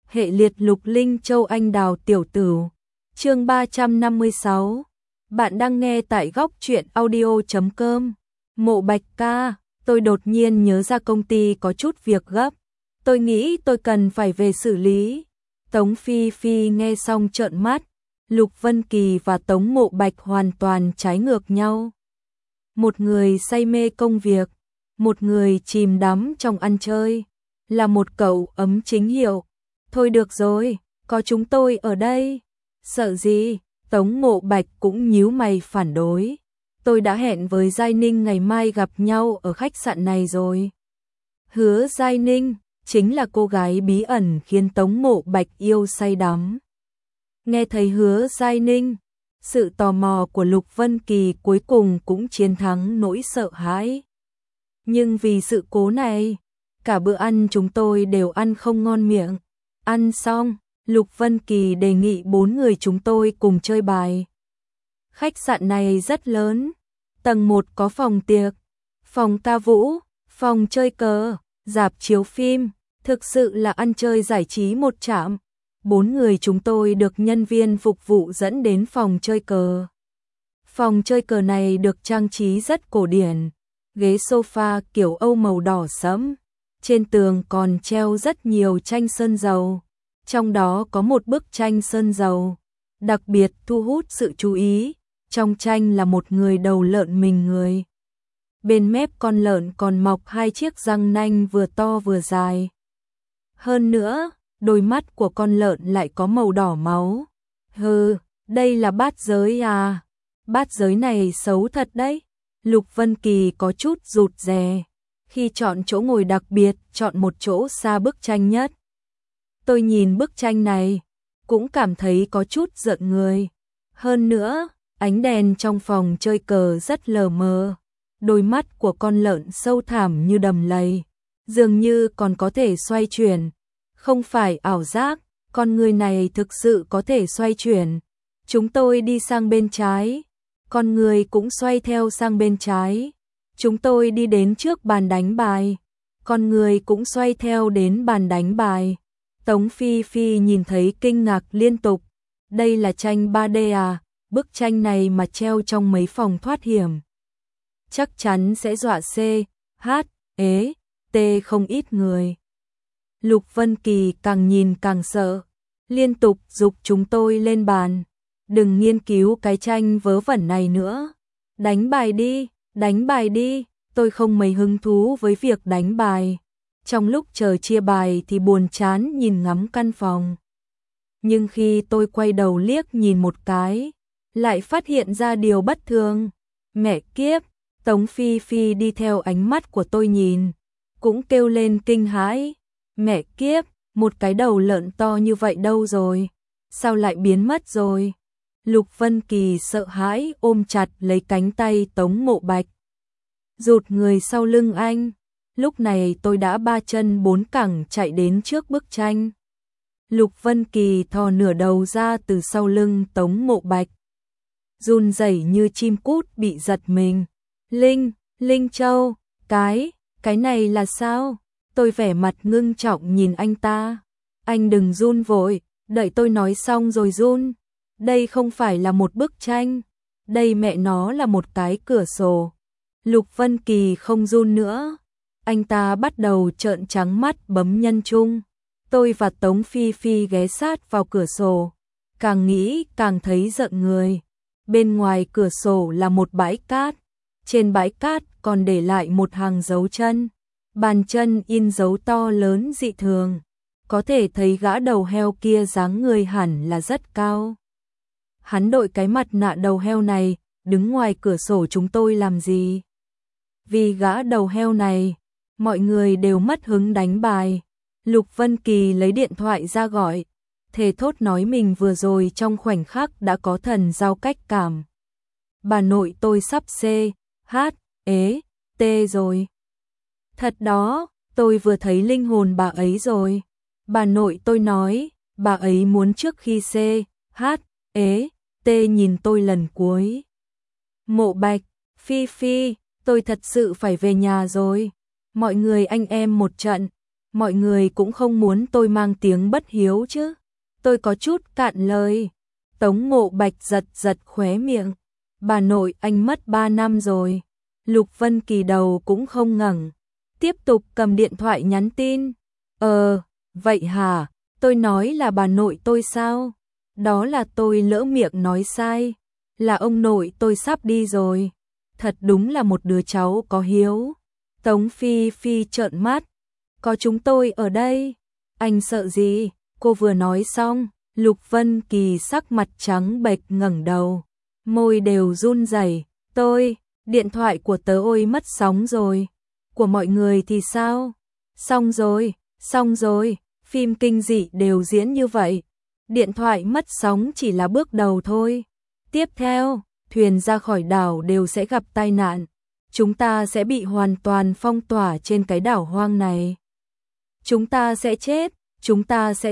hệ liệt Lục Linh Châu Anh Đào Tiểu Tửu. Chương 356. Bạn đang nghe tại góc truyện audio.com. Mộ Bạch ca, tôi đột nhiên nhớ ra công ty có chút việc gấp. Tôi nghĩ tôi cần phải về xử lý. Tống Phi Phi nghe xong trợn mắt. Lục Vân Kỳ và Tống Mộ Bạch hoàn toàn trái ngược nhau. Một người say mê công việc, một người chìm đắm trong ăn chơi, là một cậu ấm chính hiệu. Thôi được rồi, có chúng tôi ở đây. Sợ gì? Tống Mộ Bạch cũng nhíu mày phản đối. Tôi đã hẹn với Giai Ninh ngày mai gặp nhau ở khách sạn này rồi. Hứa Giai Ninh chính là cô gái bí ẩn khiến Tống Mộ Bạch yêu say đắm. Nghe thấy Hứa Giai Ninh, sự tò mò của Lục Vân Kỳ cuối cùng cũng chiến thắng nỗi sợ hãi. Nhưng vì sự cố này, cả bữa ăn chúng tôi đều ăn không ngon miệng. Ăn xong, Lục Vân Kỳ đề nghị 4 người chúng tôi cùng chơi bài. Khách sạn này rất lớn, tầng 1 có phòng tiệc, phòng ca vũ, phòng chơi cờ, rạp chiếu phim, thực sự là ăn chơi giải trí một trạm. 4 người chúng tôi được nhân viên phục vụ dẫn đến phòng chơi cờ. Phòng chơi cờ này được trang trí rất cổ điển, ghế sofa kiểu Âu màu đỏ sẫm, trên tường còn treo rất nhiều tranh sơn dầu. Trong đó có một bức tranh sơn dầu đặc biệt thu hút sự chú ý. Trong tranh là một người đầu lợn mình người. Bên mép con lợn còn mọc 2 chiếc răng nanh vừa to vừa dài. Hơn nữa, đôi mắt của con lợn lại có màu đỏ máu. Hừ, đây là bát giới à? Bát giới này xấu thật đấy. Lục Vân Kỳ có chút rụt rè. Khi chọn chỗ ngồi đặc biệt, chọn một chỗ xa bức tranh nhất. Tôi nhìn bức tranh này, cũng cảm thấy có chút giận người. Hơn nữa, ánh đèn trong phòng chơi cờ rất lờ mờ. Đôi mắt của con lợn sâu thẳm như đầm lầy, dường như còn có thể xoay chuyển. Không phải ảo giác, con người này thực sự có thể xoay chuyển. Chúng tôi đi sang bên trái, con người cũng xoay theo sang bên trái. Chúng tôi đi đến trước bàn đánh bài, con người cũng xoay theo đến bàn đánh bài. Tống Phi Phi nhìn thấy kinh ngạc liên tục. Đây là tranh 3D à? Bức tranh này mà treo trong mấy phòng thoát hiểm, chắc chắn sẽ dọa C, H, ế, T không ít người. Lục Vân Kỳ càng nhìn càng sợ, liên tục giục chúng tôi lên bàn. Đừng nghiên cứu cái tranh vớ vẩn này nữa. Đánh bài đi, tôi không mấy hứng thú với việc đánh bài. Trong lúc chờ chia bài thì buồn chán nhìn ngắm căn phòng. Nhưng khi tôi quay đầu liếc nhìn một cái, lại phát hiện ra điều bất thường. Mẹ kiếp, Tống Phi Phi đi theo ánh mắt của tôi nhìn, cũng kêu lên kinh hãi. Mẹ kiếp, một cái đầu lợn to như vậy đâu rồi? Sao lại biến mất rồi? Lục Vân Kỳ sợ hãi ôm chặt lấy cánh tay Tống Mộ Bạch, rụt người sau lưng anh. Lúc này tôi đã 3 chân 4 cẳng chạy đến trước bức tranh. Lục Vân Kỳ thò nửa đầu ra từ sau lưng Tống Mộ Bạch, run rẩy như chim cút bị giật mình. Linh Châu, cái này là sao? Tôi vẻ mặt ngưng trọng nhìn anh ta. Anh đừng run vội, đợi tôi nói xong rồi run. Đây không phải là một bức tranh, đây mẹ nó là một cái cửa sổ. Lục Vân Kỳ không run nữa. Anh ta bắt đầu trợn trắng mắt bấm nhân trung. Tôi và Tống Phi Phi ghé sát vào cửa sổ. Càng nghĩ càng thấy giận người. Bên ngoài cửa sổ là một bãi cát. Trên bãi cát còn để lại một hàng dấu chân. Bàn chân in dấu to lớn dị thường. Có thể thấy gã đầu heo kia dáng người hẳn là rất cao. Hắn đội cái mặt nạ đầu heo này, đứng ngoài cửa sổ chúng tôi làm gì? Vì gã đầu heo này, mọi người đều mất hứng đánh bài. Lục Vân Kỳ lấy điện thoại ra gọi, thề thốt nói mình vừa rồi trong khoảnh khắc đã có thần giao cách cảm. Bà nội tôi sắp C, H, ế, T rồi. Thật đó, tôi vừa thấy linh hồn bà ấy rồi. Bà nội tôi nói, bà ấy muốn trước khi C, H, ế, T nhìn tôi lần cuối. Mộ Bạch, Phi Phi, tôi thật sự phải về nhà rồi. Mọi người anh em một trận, mọi người cũng không muốn tôi mang tiếng bất hiếu chứ. Tôi có chút cạn lời. Tống Mộ Bạch giật giật khóe miệng. Bà nội anh mất 3 năm rồi. Lục Vân Kỳ đầu cũng không ngẩng, tiếp tục cầm điện thoại nhắn tin. Vậy hả? Tôi nói là bà nội tôi sao? Đó là tôi lỡ miệng nói sai. Là ông nội tôi sắp đi rồi. Thật đúng là một đứa cháu có hiếu. Tống Phi Phi trợn mắt. Có chúng tôi ở đây. Anh sợ gì? Cô vừa nói xong, Lục Vân Kỳ sắc mặt trắng bệch ngẩng đầu. Môi đều run rẩy. Điện thoại của tớ ôi mất sóng rồi. Của mọi người thì sao? Xong rồi, phim kinh dị đều diễn như vậy. Điện thoại mất sóng chỉ là bước đầu thôi. Tiếp theo, thuyền ra khỏi đảo đều sẽ gặp tai nạn. Chúng ta sẽ bị hoàn toàn phong tỏa trên cái đảo hoang này. Chúng ta sẽ chết, chúng ta sẽ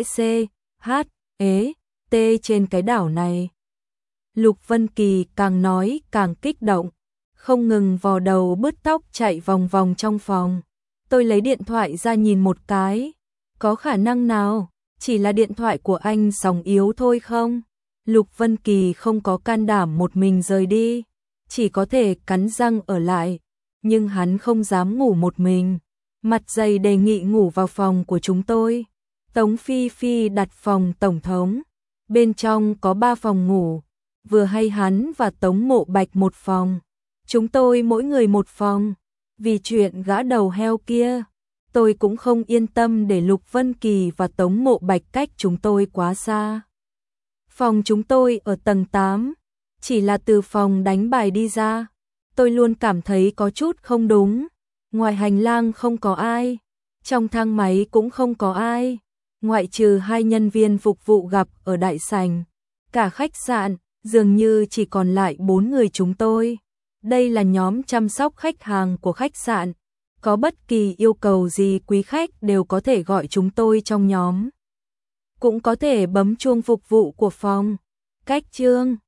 T trên cái đảo này. Lục Vân Kỳ càng nói càng kích động, không ngừng vò đầu bứt tóc chạy vòng vòng trong phòng. Tôi lấy điện thoại ra nhìn một cái. Có khả năng nào? Chỉ là điện thoại của anh sóng yếu thôi không? Lục Vân Kỳ không có can đảm một mình rời đi, chỉ có thể cắn răng ở lại. Nhưng hắn không dám ngủ một mình. Mặt dày đề nghị ngủ vào phòng của chúng tôi. Tống Phi Phi đặt phòng tổng thống. Bên trong có 3 phòng ngủ. Vừa hay hắn và Tống Mộ Bạch một phòng. Chúng tôi mỗi người một phòng. Vì chuyện gã đầu heo kia, tôi cũng không yên tâm để Lục Vân Kỳ và Tống Mộ Bạch cách chúng tôi quá xa. Phòng chúng tôi ở tầng 8, chỉ là từ phòng đánh bài đi ra, tôi luôn cảm thấy có chút không đúng. Ngoài hành lang không có ai, trong thang máy cũng không có ai, ngoại trừ 2 nhân viên phục vụ gặp ở đại sảnh. Cả khách sạn dường như chỉ còn lại 4 người chúng tôi. Đây là nhóm chăm sóc khách hàng của khách sạn. Có bất kỳ yêu cầu gì quý khách đều có thể gọi chúng tôi trong nhóm. Cũng có thể bấm chuông phục vụ của phòng. Cách chương